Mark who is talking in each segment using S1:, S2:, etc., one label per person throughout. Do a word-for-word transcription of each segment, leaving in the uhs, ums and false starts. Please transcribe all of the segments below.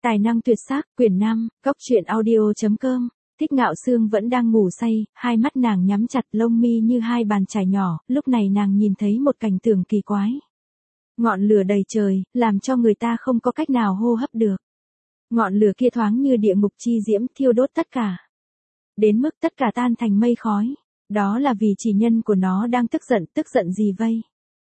S1: Tài năng tuyệt sắc, quyển năm, góc truyện audio chấm com. Thích Ngạo Sương vẫn đang ngủ say, hai mắt nàng nhắm chặt, lông mi như hai bàn chải nhỏ, lúc này nàng nhìn thấy một cảnh tượng kỳ quái. Ngọn lửa đầy trời, làm cho người ta không có cách nào hô hấp được. Ngọn lửa kia thoáng như địa ngục chi diễm, thiêu đốt tất cả. Đến mức tất cả tan thành mây khói. Đó là vì chỉ nhân của nó đang tức giận, tức giận gì vây?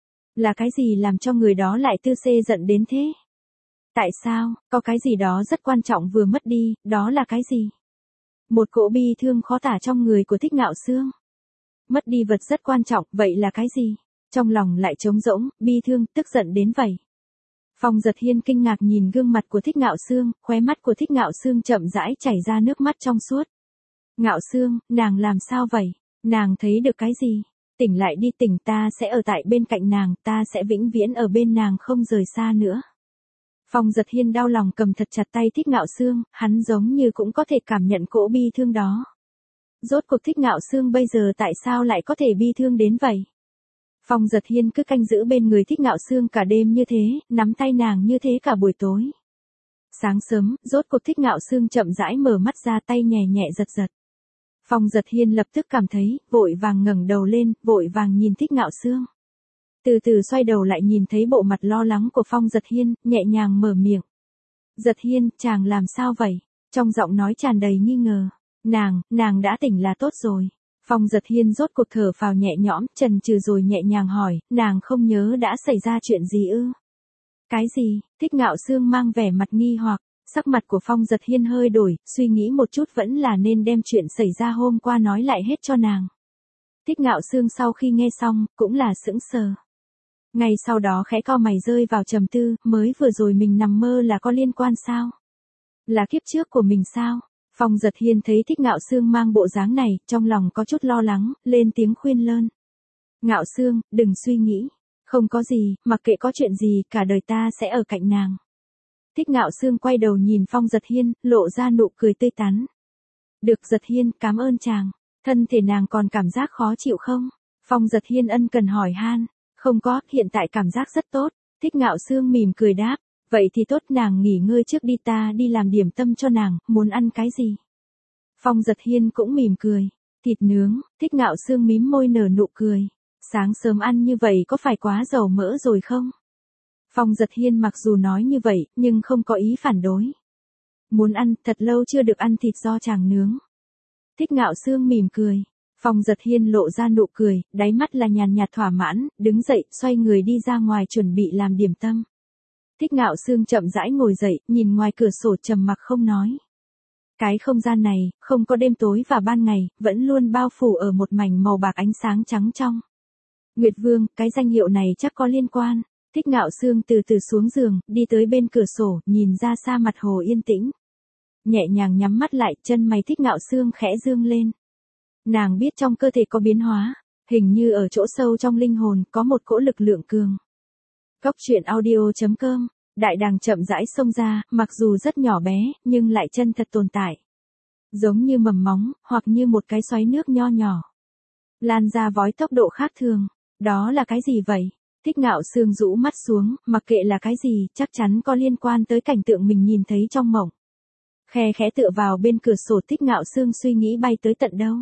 S1: Là cái gì làm cho người đó lại tư xê giận đến thế? Tại sao, có cái gì đó rất quan trọng vừa mất đi, đó là cái gì? Một cỗ bi thương khó tả trong người của Thích Ngạo Sương. Mất đi vật rất quan trọng, vậy là cái gì? Trong lòng lại trống rỗng, bi thương, tức giận đến vậy. Phong Giật Hiên kinh ngạc nhìn gương mặt của Thích Ngạo Sương, khóe mắt của Thích Ngạo Sương chậm rãi chảy ra nước mắt trong suốt. Ngạo Sương, nàng làm sao vậy? Nàng thấy được cái gì? Tỉnh lại đi, tỉnh, ta sẽ ở tại bên cạnh nàng, ta sẽ vĩnh viễn ở bên nàng không rời xa nữa. Phong Giật Hiên đau lòng cầm thật chặt tay Thích Ngạo Sương, hắn giống như cũng có thể cảm nhận cỗ bi thương đó. Rốt cuộc Thích Ngạo Sương bây giờ tại sao lại có thể bi thương đến vậy? Phong Giật Hiên cứ canh giữ bên người Thích Ngạo Sương cả đêm như thế, nắm tay nàng như thế cả buổi tối. Sáng sớm, rốt cuộc Thích Ngạo Sương chậm rãi mở mắt ra, tay nhẹ nhẹ giật giật. Phong Giật Hiên lập tức cảm thấy, vội vàng ngẩng đầu lên, vội vàng nhìn Thích Ngạo Sương. Từ từ xoay đầu lại nhìn thấy bộ mặt lo lắng của Phong Giật Hiên, nhẹ nhàng mở miệng. Giật Hiên, chàng làm sao vậy? Trong giọng nói tràn đầy nghi ngờ. Nàng, nàng đã tỉnh là tốt rồi. Phong Giật Hiên rốt cuộc thở phào nhẹ nhõm, chần chừ rồi nhẹ nhàng hỏi, nàng không nhớ đã xảy ra chuyện gì ư? Cái gì? Thích Ngạo Sương mang vẻ mặt nghi hoặc. Sắc mặt của Phong Giật Hiên hơi đổi, suy nghĩ một chút vẫn là nên đem chuyện xảy ra hôm qua nói lại hết cho nàng. Thích Ngạo Sương sau khi nghe xong, cũng là sững sờ. Ngay sau đó khẽ cau mày rơi vào trầm tư, mới vừa rồi mình nằm mơ là có liên quan sao? Là kiếp trước của mình sao? Phong Giật Hiên thấy Thích Ngạo Sương mang bộ dáng này, trong lòng có chút lo lắng, lên tiếng khuyên lơn. Ngạo Sương, đừng suy nghĩ. Không có gì, mặc kệ có chuyện gì, cả đời ta sẽ ở cạnh nàng. Thích Ngạo Sương quay đầu nhìn Phong Giật Hiên, lộ ra nụ cười tươi tắn. Được Giật Hiên, cảm ơn chàng. Thân thể nàng còn cảm giác khó chịu không? Phong Giật Hiên ân cần hỏi han. Không có, hiện tại cảm giác rất tốt. Thích Ngạo Sương mỉm cười đáp. Vậy thì tốt, nàng nghỉ ngơi trước đi, ta đi làm điểm tâm cho nàng, muốn ăn cái gì? Phong Giật Hiên cũng mỉm cười. Thịt nướng. Thích Ngạo Sương mím môi nở nụ cười. Sáng sớm ăn như vậy có phải quá dầu mỡ rồi không? Phong Giật Hiên mặc dù nói như vậy, nhưng không có ý phản đối. Muốn ăn, thật lâu chưa được ăn thịt do chàng nướng. Thích Ngạo Sương mỉm cười. Phong Giật Hiên lộ ra nụ cười, đáy mắt là nhàn nhạt thỏa mãn, đứng dậy, xoay người đi ra ngoài chuẩn bị làm điểm tâm. Thích Ngạo Sương chậm rãi ngồi dậy, nhìn ngoài cửa sổ trầm mặc không nói. Cái không gian này, không có đêm tối và ban ngày, vẫn luôn bao phủ ở một mảnh màu bạc ánh sáng trắng trong. Nguyệt Vương, cái danh hiệu này chắc có liên quan. Thích Ngạo Sương từ từ xuống giường, đi tới bên cửa sổ, nhìn ra xa mặt hồ yên tĩnh. Nhẹ nhàng nhắm mắt lại, chân mày Thích Ngạo Sương khẽ dương lên. Nàng biết trong cơ thể có biến hóa, hình như ở chỗ sâu trong linh hồn có một cỗ lực lượng cường. Góc truyện audio chấm com, đại đàng chậm rãi xông ra, mặc dù rất nhỏ bé, nhưng lại chân thật tồn tại. Giống như mầm móng, hoặc như một cái xoáy nước nho nhỏ. Lan ra với tốc độ khác thường. Đó là cái gì vậy? Thích Ngạo Sương rũ mắt xuống, mặc kệ là cái gì, chắc chắn có liên quan tới cảnh tượng mình nhìn thấy trong mộng. Khe khẽ tựa vào bên cửa sổ, Thích Ngạo Sương suy nghĩ bay tới tận đâu.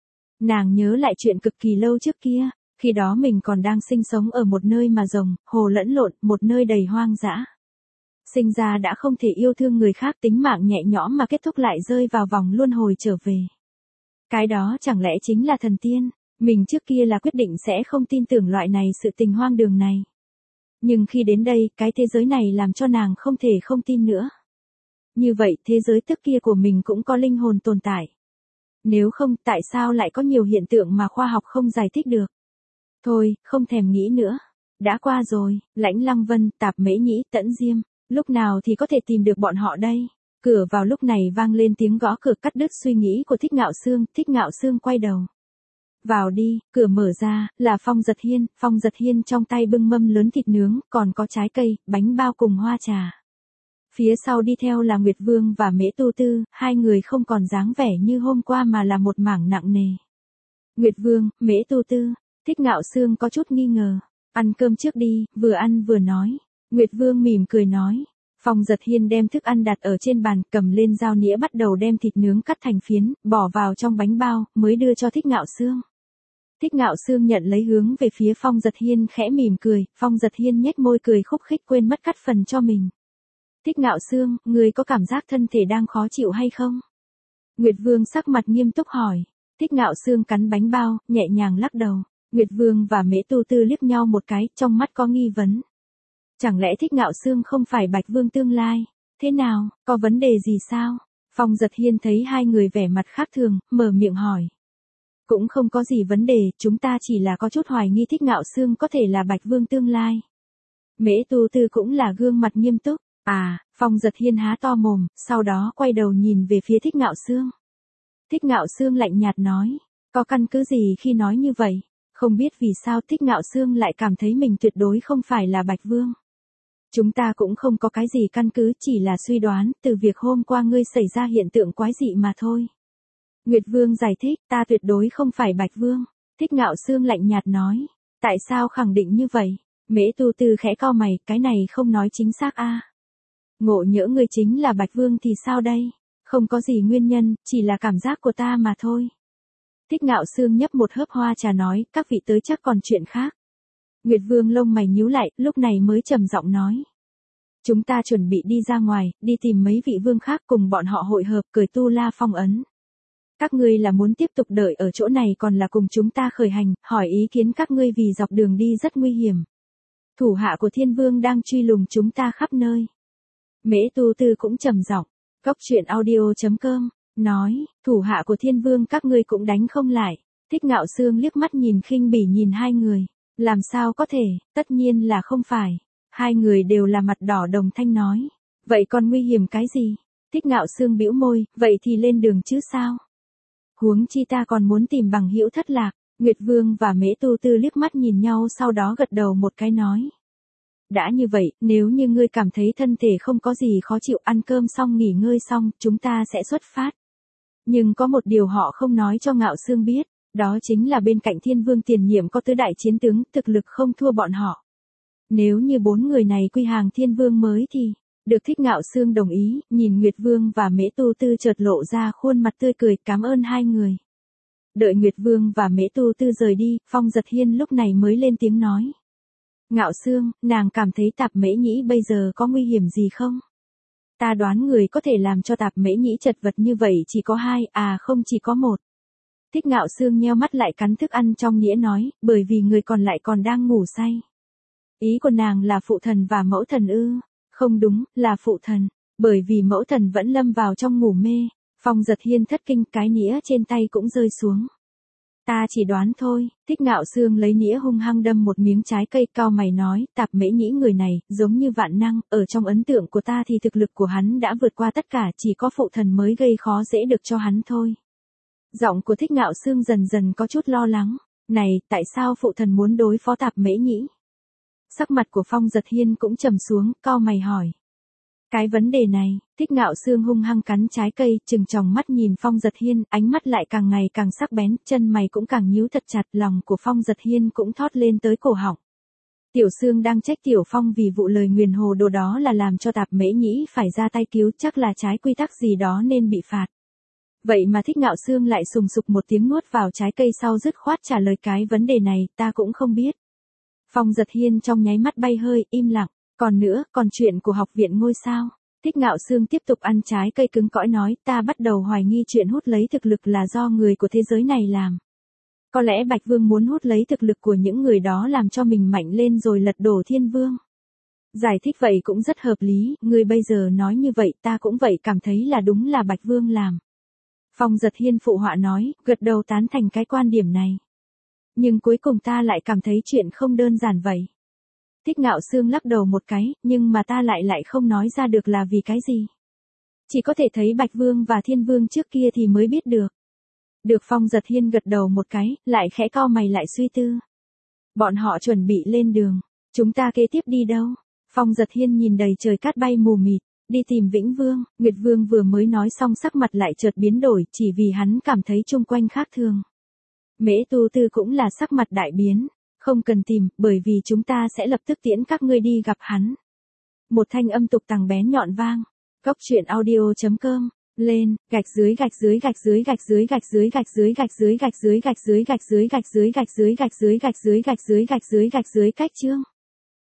S1: Nàng nhớ lại chuyện cực kỳ lâu trước kia, khi đó mình còn đang sinh sống ở một nơi mà rồng, hồ lẫn lộn, một nơi đầy hoang dã. Sinh ra đã không thể yêu thương người khác, tính mạng nhẹ nhõm mà kết thúc lại rơi vào vòng luân hồi trở về. Cái đó chẳng lẽ chính là thần tiên? Mình trước kia là quyết định sẽ không tin tưởng loại này sự tình hoang đường này. Nhưng khi đến đây, cái thế giới này làm cho nàng không thể không tin nữa. Như vậy, thế giới trước kia của mình cũng có linh hồn tồn tại. Nếu không, tại sao lại có nhiều hiện tượng mà khoa học không giải thích được? Thôi, không thèm nghĩ nữa. Đã qua rồi, Lãnh Lăng Vân, Tạp Mễ Nhĩ, Tẫn Diêm. Lúc nào thì có thể tìm được bọn họ đây? Cửa vào lúc này vang lên tiếng gõ cửa, cắt đứt suy nghĩ của Thích Ngạo Sương. Thích Ngạo Sương quay đầu. Vào đi, cửa mở ra, là Phong Giật Hiên. Phong Giật Hiên trong tay bưng mâm lớn thịt nướng, còn có trái cây, bánh bao cùng hoa trà. Phía sau đi theo là Nguyệt Vương và Mễ Tu Tư, hai người không còn dáng vẻ như hôm qua mà là một mảng nặng nề. Nguyệt Vương, Mễ Tu Tư. Thích Ngạo Sương có chút nghi ngờ. Ăn cơm trước đi, vừa ăn vừa nói. Nguyệt Vương mỉm cười nói. Phong Giật Hiên đem thức ăn đặt ở trên bàn, cầm lên dao nĩa bắt đầu đem thịt nướng cắt thành phiến, bỏ vào trong bánh bao, mới đưa cho Thích Ngạo Sương. Thích Ngạo Sương nhận lấy hướng về phía Phong Giật Hiên khẽ mỉm cười, Phong Giật Hiên nhếch môi cười khúc khích quên mất cắt phần cho mình. Thích Ngạo Sương, người có cảm giác thân thể đang khó chịu hay không? Nguyệt Vương sắc mặt nghiêm túc hỏi. Thích Ngạo Sương cắn bánh bao, nhẹ nhàng lắc đầu. Nguyệt Vương và Mễ Tu Tư liếc nhau một cái, trong mắt có nghi vấn. Chẳng lẽ Thích Ngạo Sương không phải Bạch Vương tương lai? Thế nào, có vấn đề gì sao? Phong Giật Hiên thấy hai người vẻ mặt khác thường, mở miệng hỏi. Cũng không có gì vấn đề, chúng ta chỉ là có chút hoài nghi Thích Ngạo Sương có thể là Bạch Vương tương lai. Mễ Tu Tư cũng là gương mặt nghiêm túc. À, Phong Giật Hiên há to mồm, sau đó quay đầu nhìn về phía Thích Ngạo Sương. Thích Ngạo Sương lạnh nhạt nói, có căn cứ gì khi nói như vậy? Không biết vì sao Thích Ngạo Sương lại cảm thấy mình tuyệt đối không phải là Bạch Vương. Chúng ta cũng không có cái gì căn cứ, chỉ là suy đoán, từ việc hôm qua ngươi xảy ra hiện tượng quái dị mà thôi. Nguyệt Vương giải thích, ta tuyệt đối không phải Bạch Vương. Thích Ngạo Sương lạnh nhạt nói, tại sao khẳng định như vậy? Mễ Tu Tư khẽ cau mày, cái này không nói chính xác a. À. Ngộ nhỡ ngươi chính là Bạch Vương thì sao đây? Không có gì nguyên nhân, chỉ là cảm giác của ta mà thôi. Thích Ngạo Sương nhấp một hớp hoa trà nói, các vị tới chắc còn chuyện khác. Nguyệt Vương lông mày nhíu lại, lúc này mới trầm giọng nói. Chúng ta chuẩn bị đi ra ngoài, đi tìm mấy vị vương khác cùng bọn họ hội hợp cởi tu la phong ấn. Các ngươi là muốn tiếp tục đợi ở chỗ này còn là cùng chúng ta khởi hành, hỏi ý kiến các ngươi vì dọc đường đi rất nguy hiểm. Thủ hạ của Thiên Vương đang truy lùng chúng ta khắp nơi. Mễ Tu Tư cũng trầm giọng, Góc truyện audio chấm com, nói, thủ hạ của Thiên Vương các ngươi cũng đánh không lại. Thích Ngạo Sương liếc mắt nhìn khinh bỉ nhìn hai người, làm sao có thể, tất nhiên là không phải. Hai người đều là mặt đỏ đồng thanh nói, vậy còn nguy hiểm cái gì? Thích Ngạo Sương bĩu môi, vậy thì lên đường chứ sao? Huống chi ta còn muốn tìm bằng hữu thất lạc. Nguyệt Vương và Mễ Tu Tư liếc mắt nhìn nhau sau đó gật đầu một cái nói. Đã như vậy, nếu như ngươi cảm thấy thân thể không có gì khó chịu, ăn cơm xong nghỉ ngơi xong, chúng ta sẽ xuất phát. Nhưng có một điều họ không nói cho Ngạo Sương biết, đó chính là bên cạnh Thiên Vương tiền nhiệm có tứ đại chiến tướng, thực lực không thua bọn họ. Nếu như bốn người này quy hàng Thiên Vương mới thì, được. Thích Ngạo Sương đồng ý, nhìn Nguyệt Vương và Mễ Tu Tư chợt lộ ra khuôn mặt tươi cười, cảm ơn hai người. Đợi Nguyệt Vương và Mễ Tu Tư rời đi, Phong Giật Hiên lúc này mới lên tiếng nói. Ngạo Sương, nàng cảm thấy Tạp Mễ Nhĩ bây giờ có nguy hiểm gì không? Ta đoán người có thể làm cho Tạp Mễ Nhĩ chật vật như vậy chỉ có hai, à không chỉ có một. Thích Ngạo Sương nheo mắt lại cắn thức ăn trong nĩa nói, bởi vì người còn lại còn đang ngủ say. Ý của nàng là phụ thần và mẫu thần ư? Không đúng, là phụ thần, bởi vì mẫu thần vẫn lâm vào trong ngủ mê. Phong Giật Hiên thất kinh, cái nĩa trên tay cũng rơi xuống. Ta chỉ đoán thôi. Thích Ngạo Sương lấy nĩa hung hăng đâm một miếng trái cây, cau mày nói, Tạp Mễ Nhĩ người này, giống như vạn năng, ở trong ấn tượng của ta thì thực lực của hắn đã vượt qua tất cả, chỉ có phụ thần mới gây khó dễ được cho hắn thôi. Giọng của Thích Ngạo Sương dần dần có chút lo lắng, này, tại sao phụ thần muốn đối phó Tạp Mễ Nhĩ? Sắc mặt của Phong Giật Hiên cũng trầm xuống, cau mày hỏi. Cái vấn đề này, Thích Ngạo Sương hung hăng cắn trái cây, trừng tròng mắt nhìn Phong Giật Hiên, ánh mắt lại càng ngày càng sắc bén, chân mày cũng càng nhíu thật chặt, lòng của Phong Giật Hiên cũng thót lên tới cổ họng. Tiểu Sương đang trách Tiểu Phong vì vụ lời nguyền hồ đồ đó là làm cho Tạp Mễ Nhĩ phải ra tay cứu, chắc là trái quy tắc gì đó nên bị phạt. Vậy mà Thích Ngạo Sương lại sùng sục một tiếng nuốt vào trái cây sau dứt khoát trả lời cái vấn đề này, ta cũng không biết. Phong Giật Hiên trong nháy mắt bay hơi, im lặng. Còn nữa, còn chuyện của học viện ngôi sao. Thích Ngạo Sương tiếp tục ăn trái cây cứng cỏi nói, ta bắt đầu hoài nghi chuyện hút lấy thực lực là do người của thế giới này làm. Có lẽ Bạch Vương muốn hút lấy thực lực của những người đó làm cho mình mạnh lên rồi lật đổ Thiên Vương. Giải thích vậy cũng rất hợp lý, người bây giờ nói như vậy ta cũng vậy cảm thấy là đúng là Bạch Vương làm. Phong Giật Hiên phụ họa nói, gật đầu tán thành cái quan điểm này. Nhưng cuối cùng ta lại cảm thấy chuyện không đơn giản vậy. Thích Ngạo Sương lắc đầu một cái, nhưng mà ta lại lại không nói ra được là vì cái gì. Chỉ có thể thấy Bạch Vương và Thiên Vương trước kia thì mới biết được. Được. Phong Giật Hiên gật đầu một cái, lại khẽ cau mày lại suy tư. Bọn họ chuẩn bị lên đường. Chúng ta kế tiếp đi đâu? Phong Giật Hiên nhìn đầy trời cát bay mù mịt, đi tìm Vĩnh Vương. Nguyệt Vương vừa mới nói xong sắc mặt lại chợt biến đổi chỉ vì hắn cảm thấy chung quanh khác thường. Mễ Tu Tư cũng là sắc mặt đại biến. Không cần tìm, bởi vì chúng ta sẽ lập tức tiễn các ngươi đi gặp hắn. Một thanh âm tục tằng bén nhọn vang. Cốc truyện audio.com. Lên, gạch dưới gạch dưới gạch dưới gạch dưới gạch dưới gạch dưới gạch dưới gạch dưới gạch dưới gạch dưới gạch dưới gạch dưới gạch dưới gạch dưới gạch dưới gạch dưới gạch dưới cách chương.